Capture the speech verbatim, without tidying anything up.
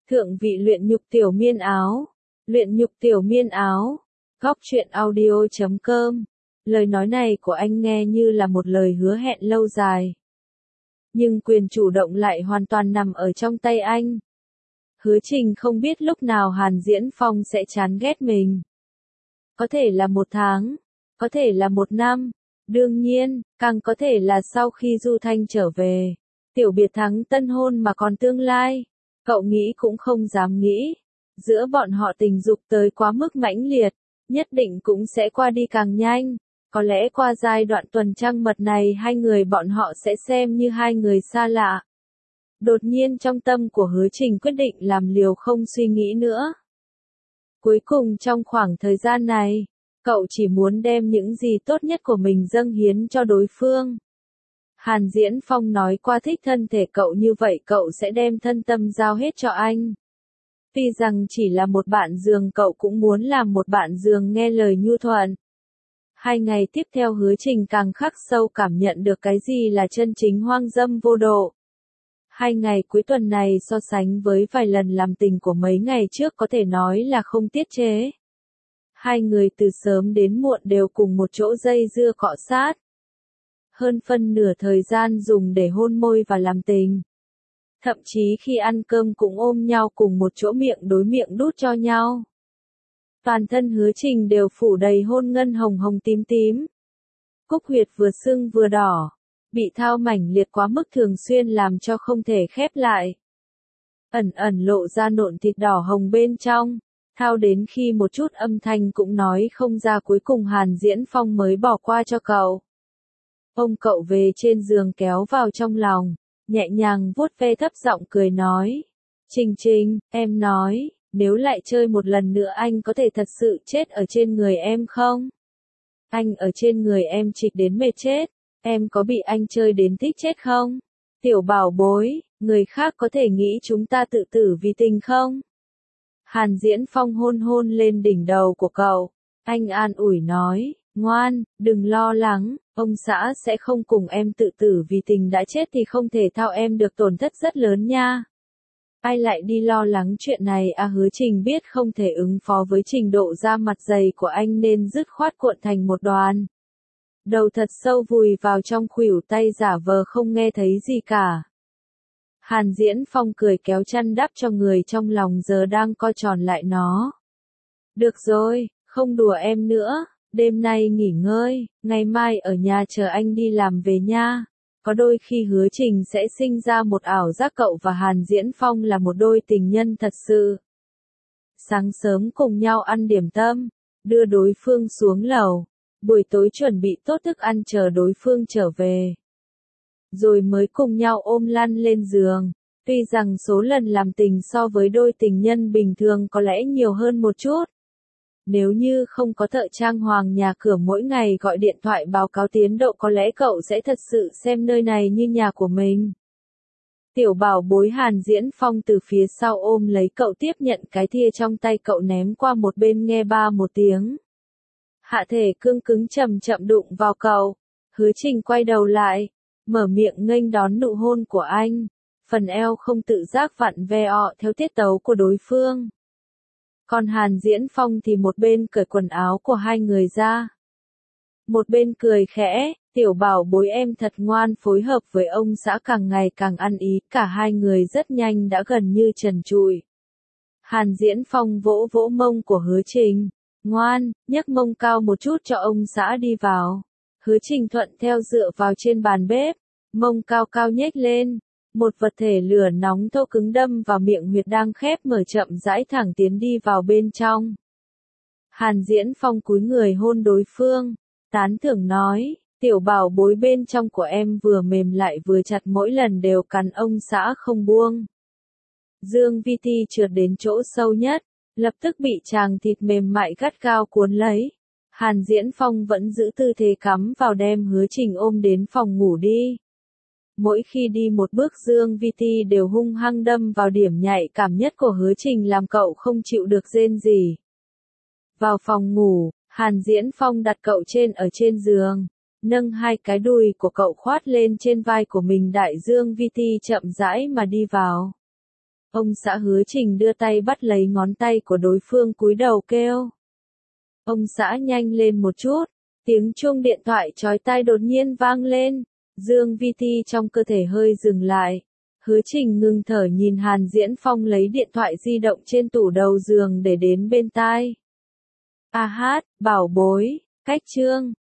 Thượng vị luyện nhục tiểu miên áo. Luyện nhục tiểu miên áo. Góc truyện audio chấm com. Lời nói này của anh nghe như là một lời hứa hẹn lâu dài. Nhưng quyền chủ động lại hoàn toàn nằm ở trong tay anh. Hứa Trình không biết lúc nào Hàn Diễn Phong sẽ chán ghét mình. Có thể là một tháng, có thể là một năm, đương nhiên, càng có thể là sau khi Du Thanh trở về. Tiểu biệt thắng tân hôn mà còn tương lai, cậu nghĩ cũng không dám nghĩ. Giữa bọn họ tình dục tới quá mức mãnh liệt, nhất định cũng sẽ qua đi càng nhanh. Có lẽ qua giai đoạn tuần trăng mật này hai người bọn họ sẽ xem như hai người xa lạ. Đột nhiên trong tâm của Hứa Trình quyết định làm liều không suy nghĩ nữa. Cuối cùng trong khoảng thời gian này, cậu chỉ muốn đem những gì tốt nhất của mình dâng hiến cho đối phương. Hàn Diễn Phong nói qua thích thân thể cậu như vậy cậu sẽ đem thân tâm giao hết cho anh. Tuy rằng chỉ là một bạn giường cậu cũng muốn làm một bạn giường nghe lời nhu thuận. Hai ngày tiếp theo Hứa Trình càng khắc sâu cảm nhận được cái gì là chân chính hoang dâm vô độ. Hai ngày cuối tuần này so sánh với vài lần làm tình của mấy ngày trước có thể nói là không tiết chế. Hai người từ sớm đến muộn đều cùng một chỗ dây dưa cọ sát. Hơn phân nửa thời gian dùng để hôn môi và làm tình. Thậm chí khi ăn cơm cũng ôm nhau cùng một chỗ miệng đối miệng đút cho nhau. Toàn thân Hứa Trình đều phủ đầy hôn ngân hồng hồng tím tím. Cúc huyệt vừa sưng vừa đỏ. Bị thao mảnh liệt quá mức thường xuyên làm cho không thể khép lại. Ẩn ẩn lộ ra nộn thịt đỏ hồng bên trong. Thao đến khi một chút âm thanh cũng nói không ra cuối cùng Hàn Diễn Phong mới bỏ qua cho cậu. Ôm cậu về trên giường kéo vào trong lòng. Nhẹ nhàng vuốt ve thấp giọng cười nói. Trình Trình, em nói, nếu lại chơi một lần nữa anh có thể thật sự chết ở trên người em không? Anh ở trên người em trịch đến mệt chết. Em có bị anh chơi đến thích chết không? Tiểu bảo bối, người khác có thể nghĩ chúng ta tự tử vì tình không? Hàn Diễn Phong hôn hôn lên đỉnh đầu của cậu. Anh an ủi nói, ngoan, đừng lo lắng, ông xã sẽ không cùng em tự tử vì tình đã chết thì không thể thao em được tổn thất rất lớn nha. Ai lại đi lo lắng chuyện này à? Hứa Trình biết không thể ứng phó với trình độ da mặt dày của anh nên dứt khoát cuộn thành một đoàn. Đầu thật sâu vùi vào trong khuỷu tay giả vờ không nghe thấy gì cả. Hàn Diễn Phong cười kéo chăn đắp cho người trong lòng giờ đang co tròn lại nó. Được rồi, không đùa em nữa, đêm nay nghỉ ngơi, ngày mai ở nhà chờ anh đi làm về nha. Có đôi khi Hứa Trình sẽ sinh ra một ảo giác cậu và Hàn Diễn Phong là một đôi tình nhân thật sự. Sáng sớm cùng nhau ăn điểm tâm, đưa đối phương xuống lầu. Buổi tối chuẩn bị tốt thức ăn chờ đối phương trở về. Rồi mới cùng nhau ôm lăn lên giường. Tuy rằng số lần làm tình so với đôi tình nhân bình thường có lẽ nhiều hơn một chút. Nếu như không có thợ trang hoàng nhà cửa mỗi ngày gọi điện thoại báo cáo tiến độ có lẽ cậu sẽ thật sự xem nơi này như nhà của mình. Tiểu bảo bối Hàn Diễn Phong từ phía sau ôm lấy cậu tiếp nhận cái thìa trong tay cậu ném qua một bên nghe ba một tiếng. Hạ thể cương cứng chậm chậm đụng vào cậu. Hứa Trình quay đầu lại, mở miệng nghênh đón nụ hôn của anh. Phần eo không tự giác vặn vẹo theo tiết tấu của đối phương. Còn Hàn Diễn Phong thì một bên cởi quần áo của hai người ra. Một bên cười khẽ, tiểu bảo bối em thật ngoan phối hợp với ông xã càng ngày càng ăn ý. Cả hai người rất nhanh đã gần như trần trụi. Hàn Diễn Phong vỗ vỗ mông của Hứa Trình. Ngoan, nhấc mông cao một chút cho ông xã đi vào. Hứa Trình thuận theo dựa vào trên bàn bếp, mông cao cao nhếch lên. Một vật thể lửa nóng thô cứng đâm vào miệng huyệt đang khép mở chậm rãi thẳng tiến đi vào bên trong. Hàn Diễn Phong cúi người hôn đối phương, tán thưởng nói, tiểu bảo bối bên trong của em vừa mềm lại vừa chặt mỗi lần đều cắn ông xã không buông. Dương Vi Ti trượt đến chỗ sâu nhất. Lập tức bị chàng thịt mềm mại gắt gao cuốn lấy. Hàn Diễn Phong vẫn giữ tư thế cắm vào đem Hứa Trình ôm đến phòng ngủ đi. Mỗi khi đi một bước Dương Vi Ti đều hung hăng đâm vào điểm nhạy cảm nhất của Hứa Trình làm cậu không chịu được rên gì. Vào phòng ngủ, Hàn Diễn Phong đặt cậu trên ở trên giường. Nâng hai cái đùi của cậu khoát lên trên vai của mình đại Dương Vi Ti chậm rãi mà đi vào. Ông xã Hứa Trình đưa tay bắt lấy ngón tay của đối phương cúi đầu kêu. Ông xã nhanh lên một chút, tiếng chuông điện thoại chói tai đột nhiên vang lên, Dương Vi Ti trong cơ thể hơi dừng lại. Hứa Trình ngừng thở nhìn Hàn Diễn Phong lấy điện thoại di động trên tủ đầu giường để đến bên tai. A hát, bảo bối, cách chương.